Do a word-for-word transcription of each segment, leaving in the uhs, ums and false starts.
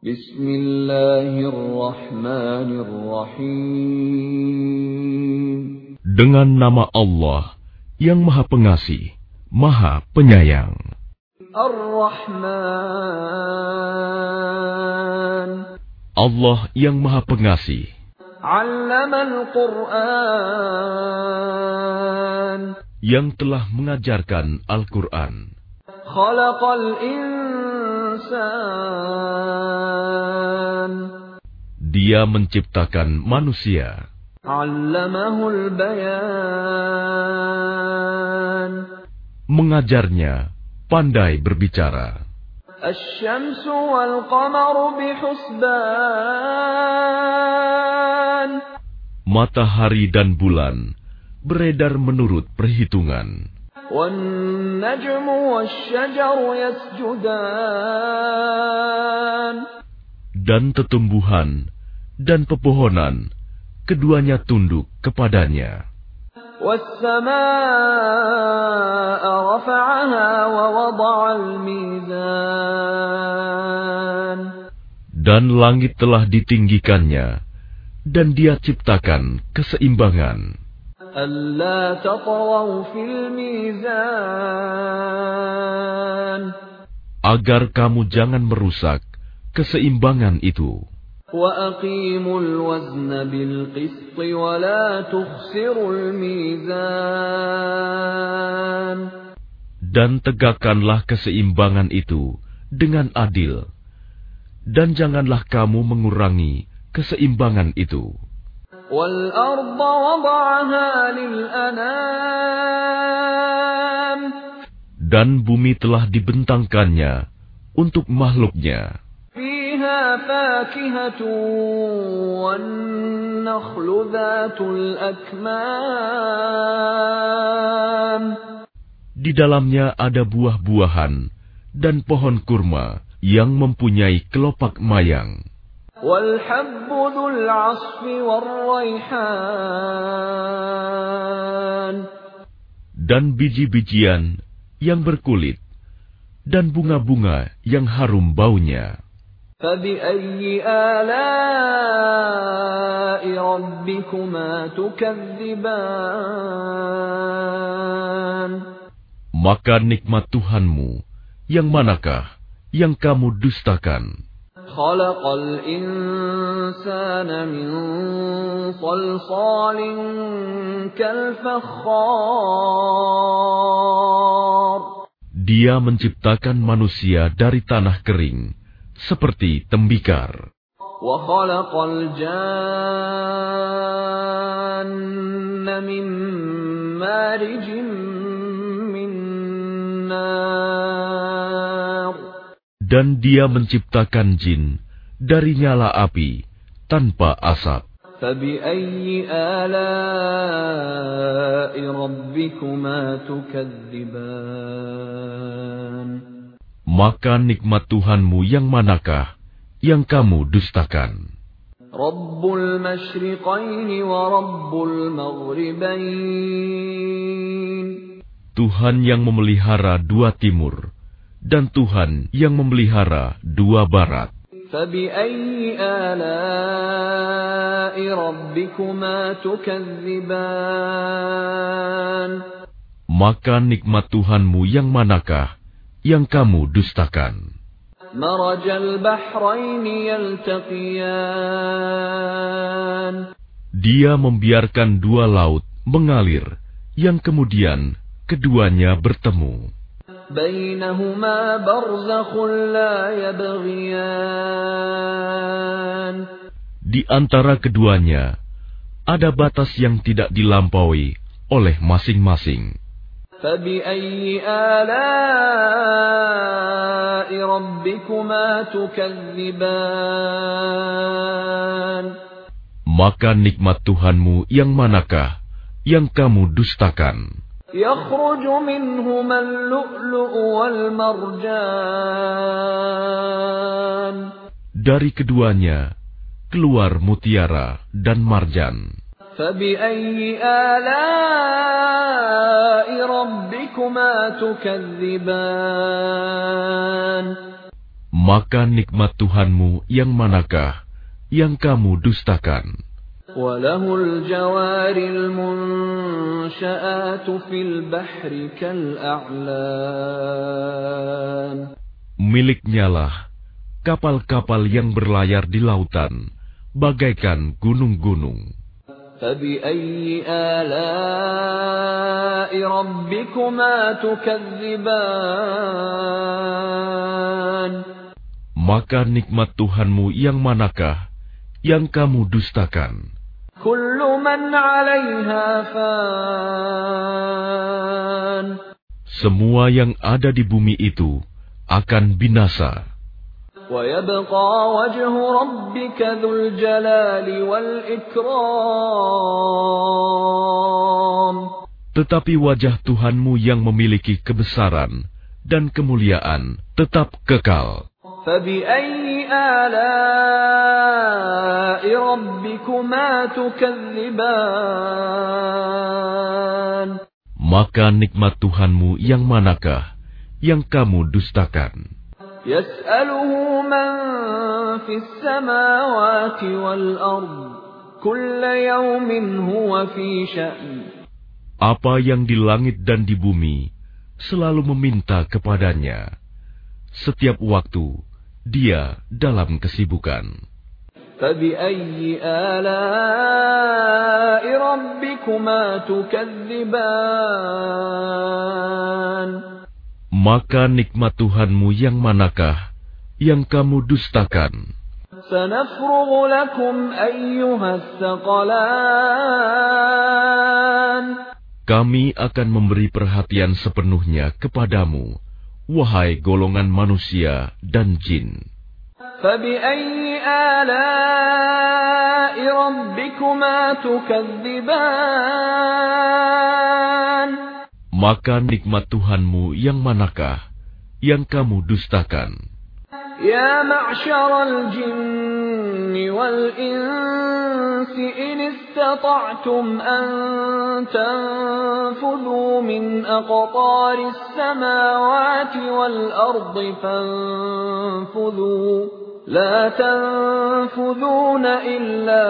Bismillahirrahmanirrahim. Dengan nama Allah yang Maha Pengasih, Maha Penyayang. Ar-Rahman. Allah yang Maha Pengasih. 'Allamal Qur'an. Yang telah mengajarkan Al-Quran. Khalaqal insan. Dia menciptakan manusia. 'Allamahul bayan. Mengajarnya pandai berbicara. Asy-syamsu wal qamaru bihusban. Matahari dan bulan beredar menurut perhitungan. Wan najmu wasy-syajaru yasjudan. Dan tetumbuhan dan pepohonan keduanya tunduk kepadanya. Was-samaa'a rafa'aha wa wada'al mizan. Dan langit telah ditinggikannya dan Dia ciptakan keseimbangan. Alla tatghaw fil mizan. Agar kamu jangan merusak keseimbangan itu. وَأَقِيمُوا الْوَزْنَ بِالْقِسْطِ وَلَا تُخْسِرُوا الْمِيزَانَ. Dan tegakkanlah keseimbangan itu dengan adil, dan janganlah kamu mengurangi keseimbangan itu. وَالْأَرْضَ وَضَعَهَا لِلْأَنَامِ. Dan bumi telah dibentangkannya untuk makhluknya. فاكهة والنخل ذات الأكمام. Di dalamnya ada buah-buahan dan pohon kurma yang mempunyai kelopak mayang. وَالْحَبُّ ذُو الْعَصْفِ وَالرَّيْحَانُ. Dan biji-bijian yang berkulit dan bunga-bunga yang harum baunya. فَبِأَيِّ آلَاءِ رَبِّكُمَا تُكَذِّبَانِ. Maka nikmat Tuhanmu yang manakah yang kamu dustakan? خَلَقَ الْإِنسَانَ مِنْ صَلْصَالٍ كَالْفَخَّارِ. Dia menciptakan manusia dari tanah kering seperti tembikar. وَخَلَقَ الْجَانَّ مِنْ مَارِجٍ مِنْ نَارٍ. Dan Dia menciptakan jin dari nyala api tanpa asap. فَبِأَيِّ آلَاءِ رَبِّكُمَا تُكَذِّبَانِ. Maka nikmat Tuhanmu yang manakah yang kamu dustakan? Rabbul masyriqaini wa rabbul maghribain. Tuhan yang memelihara dua timur dan Tuhan yang memelihara dua barat. Fabi'ayyi ala'i rabbikuma tukadziban. Maka nikmat Tuhanmu yang manakah yang kamu dustakan? Marajal bahraini yaltaqiyan. Dia membiarkan dua laut mengalir, yang kemudian keduanya bertemu. Bainahuma barzakhun la yabghiyan. Di antara keduanya ada batas yang tidak dilampaui oleh masing-masing. فَبِأَيِّ آلَاءِ رَبِّكُمَا تُكَذِّبَانِ. Maka nikmat Tuhanmu yang manakah yang kamu dustakan? يَخْرُجُ مِنْهُمَا اللُّؤْلُؤُ وَالْمَرْجَانُ. Dari keduanya keluar mutiara dan marjan. فَبِأَيِّ آلَاءِ رَبِّكُمَا تُكَذِّبَانِ. Maka nikmat Tuhanmu yang manakah yang kamu dustakan? وَلَهُ الْجَوَارِ الْمُنْشَآتُ فِي الْبَحْرِ كَالْأَعْلَامِ. Miliknyalah kapal-kapal yang berlayar di lautan, bagaikan gunung-gunung. فَبِأَيِّ آلَاءِ رَبِّكُمَا تُكَذِّبَانِ. Maka nikmat Tuhanmu yang manakah yang kamu dustakan? كُلُّ مَنْ عَلَيْهَا فَانٍ. Semua yang ada di bumi itu akan binasa. وَيَبْقَى وَجْهُ رَبِّكَ ذُو الْجَلَالِ وَالْإِكْرَامِ. Tetapi wajah Tuhanmu yang memiliki kebesaran dan kemuliaan tetap kekal. فَبِأَيِّ آلَاءِ رَبِّكُمَا تُكَذِّبَانِ. Maka nikmat Tuhanmu yang manakah yang kamu dustakan? يَسْأَلُهُ مَنْ فِي السَّمَاوَاتِ وَالْأَرْضِ كُلَّ يَوْمٍ هُوَ فِي شَأْنٍ. Apa yang di langit dan di bumi selalu meminta kepadanya. Setiap waktu dia dalam kesibukan. فَبِأَيِّ آلَاءِ رَبِّكُمَا تُكَذِّبَانِ. Maka nikmat Tuhanmu yang manakah yang kamu dustakan? سَنَفْرُغُ لَكُمْ أَيُّهَا الثَّقَلَانِ. Kami akan memberi perhatian sepenuhnya kepadamu, wahai golongan manusia dan jin. فَبِأَيِّ آلَاءِ رَبِّكُمَا تُكَذِّبَانِ. Maka nikmat Tuhanmu yang manakah yang kamu dustakan? يَا مَعْشَرَ الْجِنِّ وَالْإِنسِ إِنِ اسْتَطَعْتُمْ أَن تَنفُذُوا مِنْ أَقْطَارِ السَّمَاوَاتِ وَالْأَرْضِ فَانفُذُوا لَا تَنفُذُونَ إِلَّا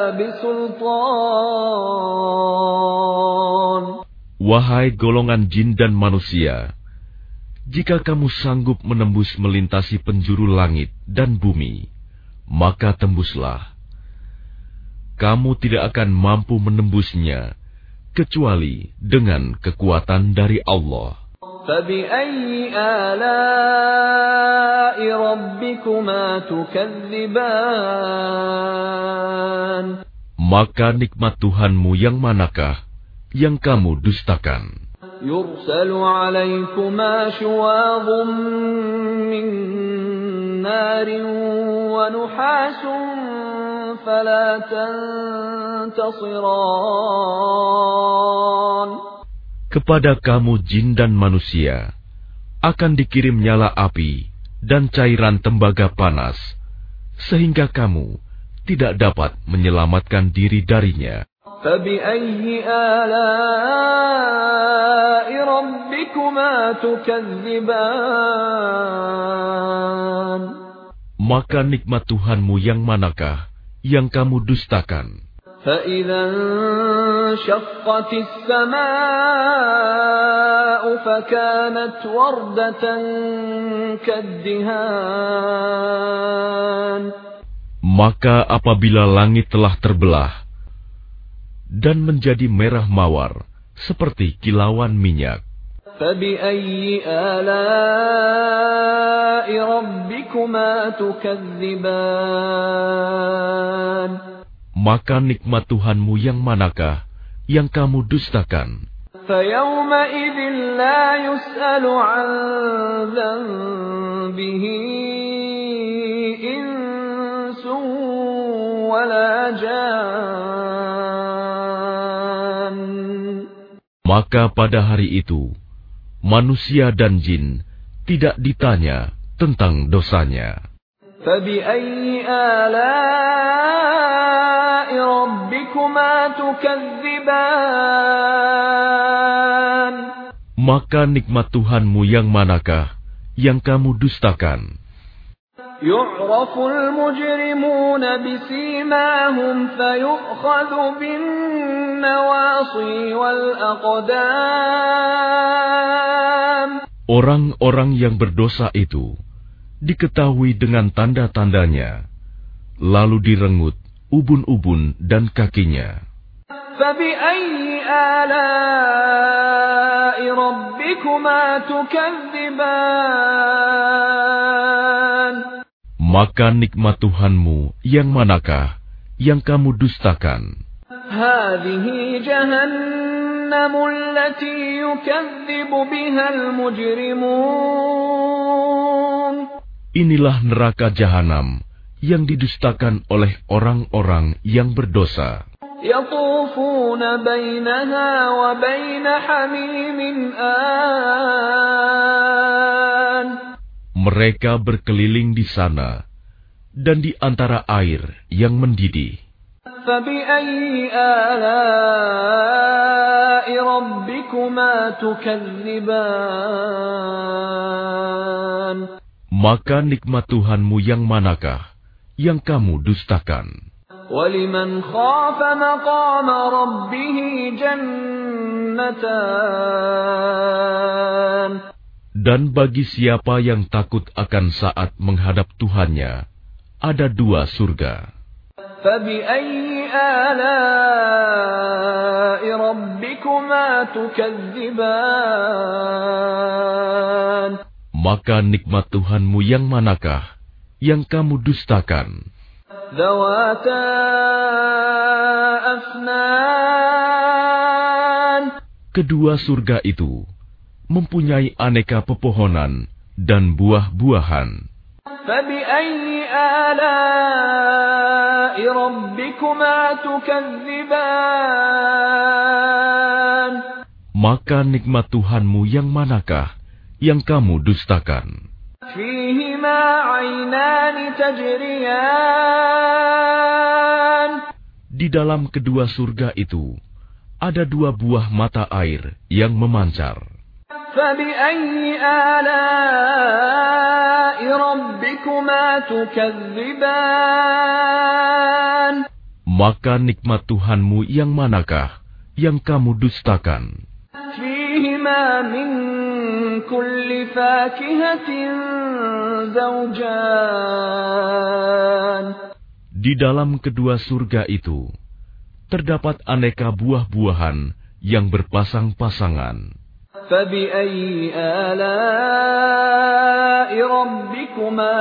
بِسُلْطَانٍ. Wahai golongan jin dan manusia, jika kamu sanggup menembus melintasi penjuru langit dan bumi, maka tembuslah. Kamu tidak akan mampu menembusnya, kecuali dengan kekuatan dari Allah. فَبِأَيِّ آلَاءِ رَبِّكُمَا تُكَذِّبَانِ. Maka nikmat Tuhanmu yang manakah yang kamu dustakan? يُرْسَلُ عَلَيْكُمَا شُوَاظٌ مِّن نَّارٍ وَنُحَاسٌ فَلَا تَنتَصِرَانِ. Kepada kamu jin dan manusia akan dikirim nyala api dan cairan tembaga panas, sehingga kamu tidak dapat menyelamatkan diri darinya. فَبِأَيِّ آلَاءِ رَبِّكُمَا تُكَذِّبَانِ. Maka nikmat Tuhanmu yang manakah yang kamu dustakan? فَإِذَا انشَقَّتِ السَّمَاءُ فَكَانَتْ وَرْدَةً كَالدِّهَانِ. Maka apabila langit telah terbelah dan menjadi merah mawar seperti kilauan minyak, فَبِأَيِّ آلَاءِ رَبِّكُمَا تُكَذِّبَانِ. maka nikmat Tuhanmu yang manakah yang kamu dustakan? فَيَوْمَئِذٍ لَا يُسْأَلُ عَنْ ذَنبِهِ إِنسٌ وَلَا جَانٌّ. Maka pada hari itu manusia dan jin tidak ditanya tentang dosanya. فَبِأَيِّ آلَاءِ رَبِّكُمَا تُكَذِّبَانِ. Maka nikmat Tuhanmu yang manakah yang kamu dustakan? يعرف المجرمون بسيماهم فيؤخذ بالنواصي والأقدام. Orang-orang yang berdosa itu diketahui dengan tanda-tandanya, lalu direngut ubun-ubun dan kakinya. فَبِأَيِّ آلَاءِ رَبِّكُمَا تُكَذِّبَانِ. Maka nikmat Tuhanmu yang manakah yang kamu dustakan? هَذِهِ جَهَنَّمُ الَّتِي يُكَذِّبُ بِهَا الْمُجْرِمُونَ. Inilah neraka jahanam yang didustakan oleh orang-orang yang berdosa. يَطُوفُونَ بَيْنَهَا وَبَيْنَ حَمِيمٍ آنٍ. Mereka berkeliling di sana dan di antara air yang mendidih. فَبِأَيِّ آلَاءِ رَبِّكُمَا تُكَذِّبَانِ. Maka nikmat Tuhanmu yang manakah yang kamu dustakan? وَلِمَنْ خَافَ مَقَامَ رَبِّهِ جَنَّتَانِ. Dan bagi siapa yang takut akan saat menghadap Tuhannya, ada dua surga. فَبِأَيِّ آلَاءِ رَبِّكُمَا تُكَذِّبَانِ. Maka nikmat Tuhanmu yang manakah yang kamu dustakan? ذَوَاتَا أَفْنَانٍ. Kedua surga itu mempunyai aneka pepohonan dan buah-buahan. فَبِأَيِّ آلَاءِ رَبِّكُمَا تُكَذِّبَانِ. Maka nikmat Tuhanmu yang manakah yang kamu dustakan? فِيهِمَا عَيْنَانِ تَجْرِيَانِ. Di dalam kedua surga itu ada dua buah mata air yang memancar. فَبِأَيِّ آلَاءِ رَبِّكُمَا تُكَذِّبَانِ. Maka nikmat Tuhanmu yang manakah yang kamu dustakan? فِيهِمَا مِن كُلِّ فَاكِهَةٍ زَوْجَانِ. Di dalam kedua surga itu terdapat aneka buah-buahan yang berpasang-pasangan. فَبِأَيِّ آلَاءِ رَبِّكُمَا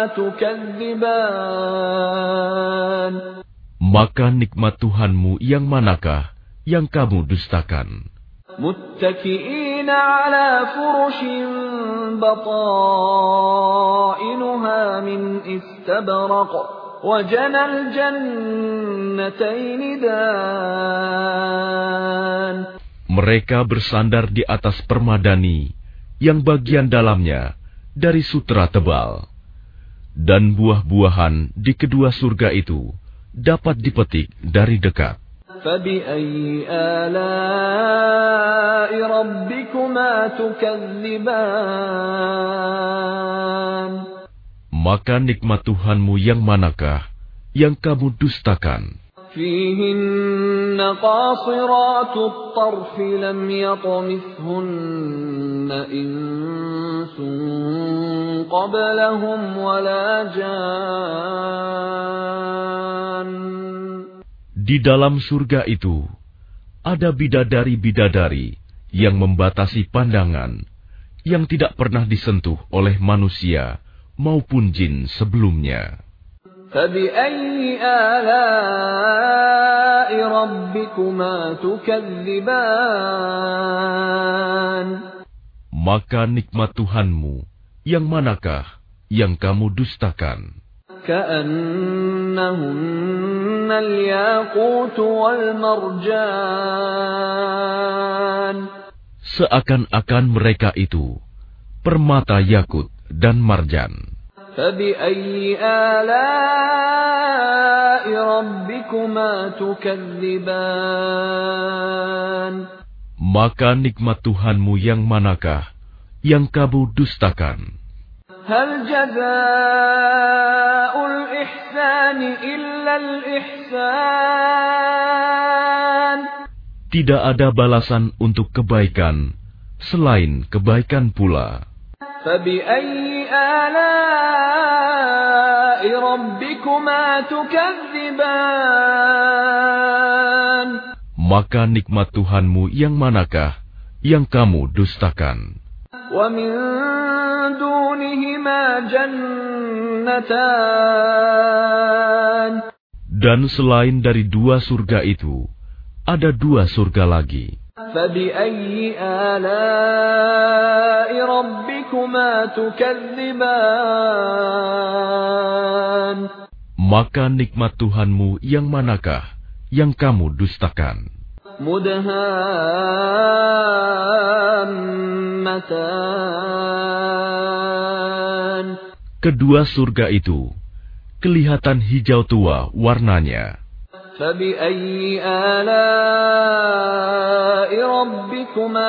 تُكَذِّبَانِ. Maka nikmat Tuhanmu yang manakah yang kamu dustakan? مُتَّكِئِينَ عَلَى فُرُشٍ بَطَائِنُهَا مِنْ إِسْتَبْرَقٍ وَجَنَى الْجَنَّتَيْنِ دَانٍ. Mereka bersandar di atas permadani yang bagian dalamnya dari sutra tebal, dan buah-buahan di kedua surga itu dapat dipetik dari dekat. فَبِأَيِّ آلَاءِ رَبِّكُمَا تُكَذِّبَانِ. Maka nikmat Tuhanmu yang manakah yang kamu dustakan? فِيهِنَّ قَاصِرَاتُ الطَّرْفِ لَمْ يَطْمِثْهُنَّ إِنسٌ قَبْلَهُمْ وَلَا جَانٌّ. Di dalam surga itu ada bidadari-bidadari yang membatasi pandangan, yang tidak pernah disentuh oleh manusia maupun jin sebelumnya. فَبِأَيِّ آلَاءِ رَبِّكُمَا تُكَذِّبَانِ. Maka nikmat Tuhanmu yang manakah yang kamu dustakan? كَأَنَّهُنَّ الْيَاقُوتُ وَالْمَرْجَانُ. Seakan-akan mereka itu permata yakut dan marjan. فَبِأَيِّ آلَاءِ رَبِّكُمَا تُكَذِّبَانِ. Maka nikmat Tuhanmu yang manakah yang kamu dustakan? هل جزاء الإحسان إلا الإحسان. Tidak ada balasan untuk kebaikan selain kebaikan pula. فبأي آلاء ربكما تكذبان. Maka nikmat Tuhanmu yang manakah yang kamu dustakan? ومن دونهما جنتان. Dan selain dari dua surga itu, ada dua surga lagi. فبأي آلاء ربكما تكذبان. Maka nikmat Tuhanmu yang manakah yang kamu dustakan? مدهامتان. Kedua surga itu kelihatan hijau tua warnanya. فبأي آلاء ربكما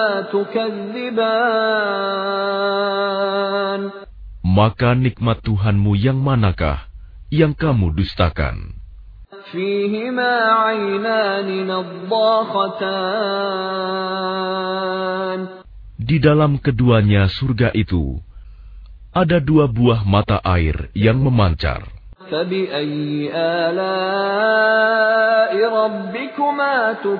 تكذبان. Maka nikmat Tuhanmu yang manakah yang kamu dustakan? فيهما عينان نضاختان. Di dalam keduanya surga itu ada dua buah mata air yang memancar. فبأي آلاء ربكما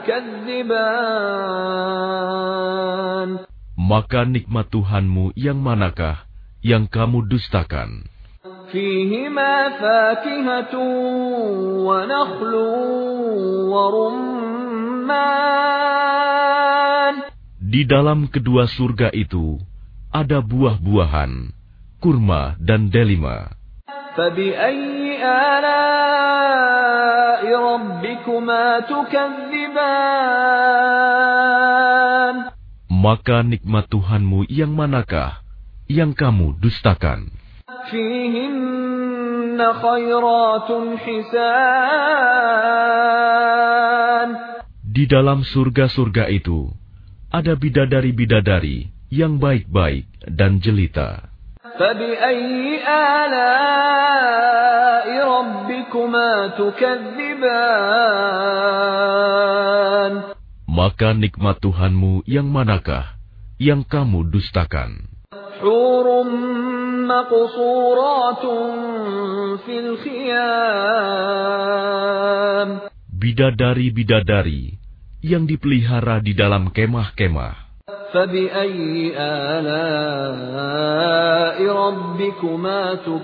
تكذبان. Maka nikmat Tuhanmu yang manakah yang kamu dustakan? فيهما فاكهة ونخل ورمان. Di dalam kedua surga itu ada buah-buahan, kurma dan delima. فبأي آلاء ربكما تكذبان. Maka nikmat Tuhanmu yang manakah yang kamu dustakan? فيهن خيرات حسان. Di dalam surga-surga itu ada bidadari-bidadari yang baik-baik dan jelita. فبأي آلاء ربكما تكذبان. Maka nikmat Tuhanmu yang manakah yang kamu dustakan? حور مقصورات في الخيام. Bidadari-bidadari yang dipelihara di dalam kemah-kemah. فبأي آلاء ربكما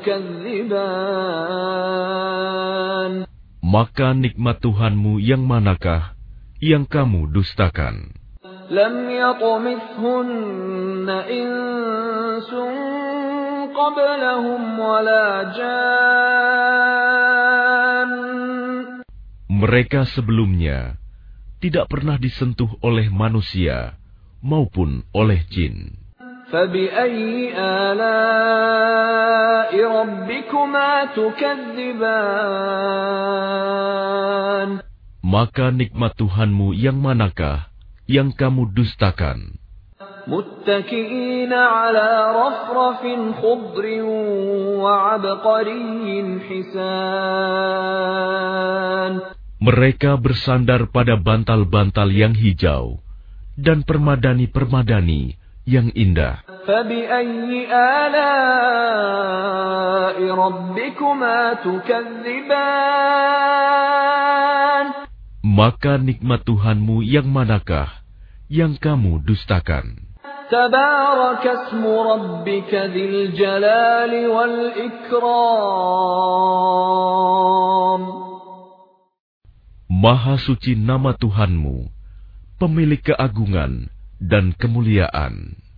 تكذبان. Maka nikmat Tuhanmu yang manakah yang kamu dustakan? لم يطمثهن إنس قبلهم ولا جان. Mereka sebelumnya tidak pernah disentuh oleh manusia maupun oleh jin. فبأي آلاء ربكما تكذبان. Maka nikmat Tuhanmu yang manakah yang kamu dustakan? متكئين على رفرف خضر وعبقري حسان. Mereka bersandar pada bantal-bantal yang hijau dan permadani-permadani yang indah. فبأي آلاء ربكما تكذبان. Maka nikmat Tuhanmu yang manakah yang kamu dustakan? تبارك اسم ربك ذي الجلال والإكرام. Maha suci nama Tuhanmu, pemilik keagungan dan kemuliaan.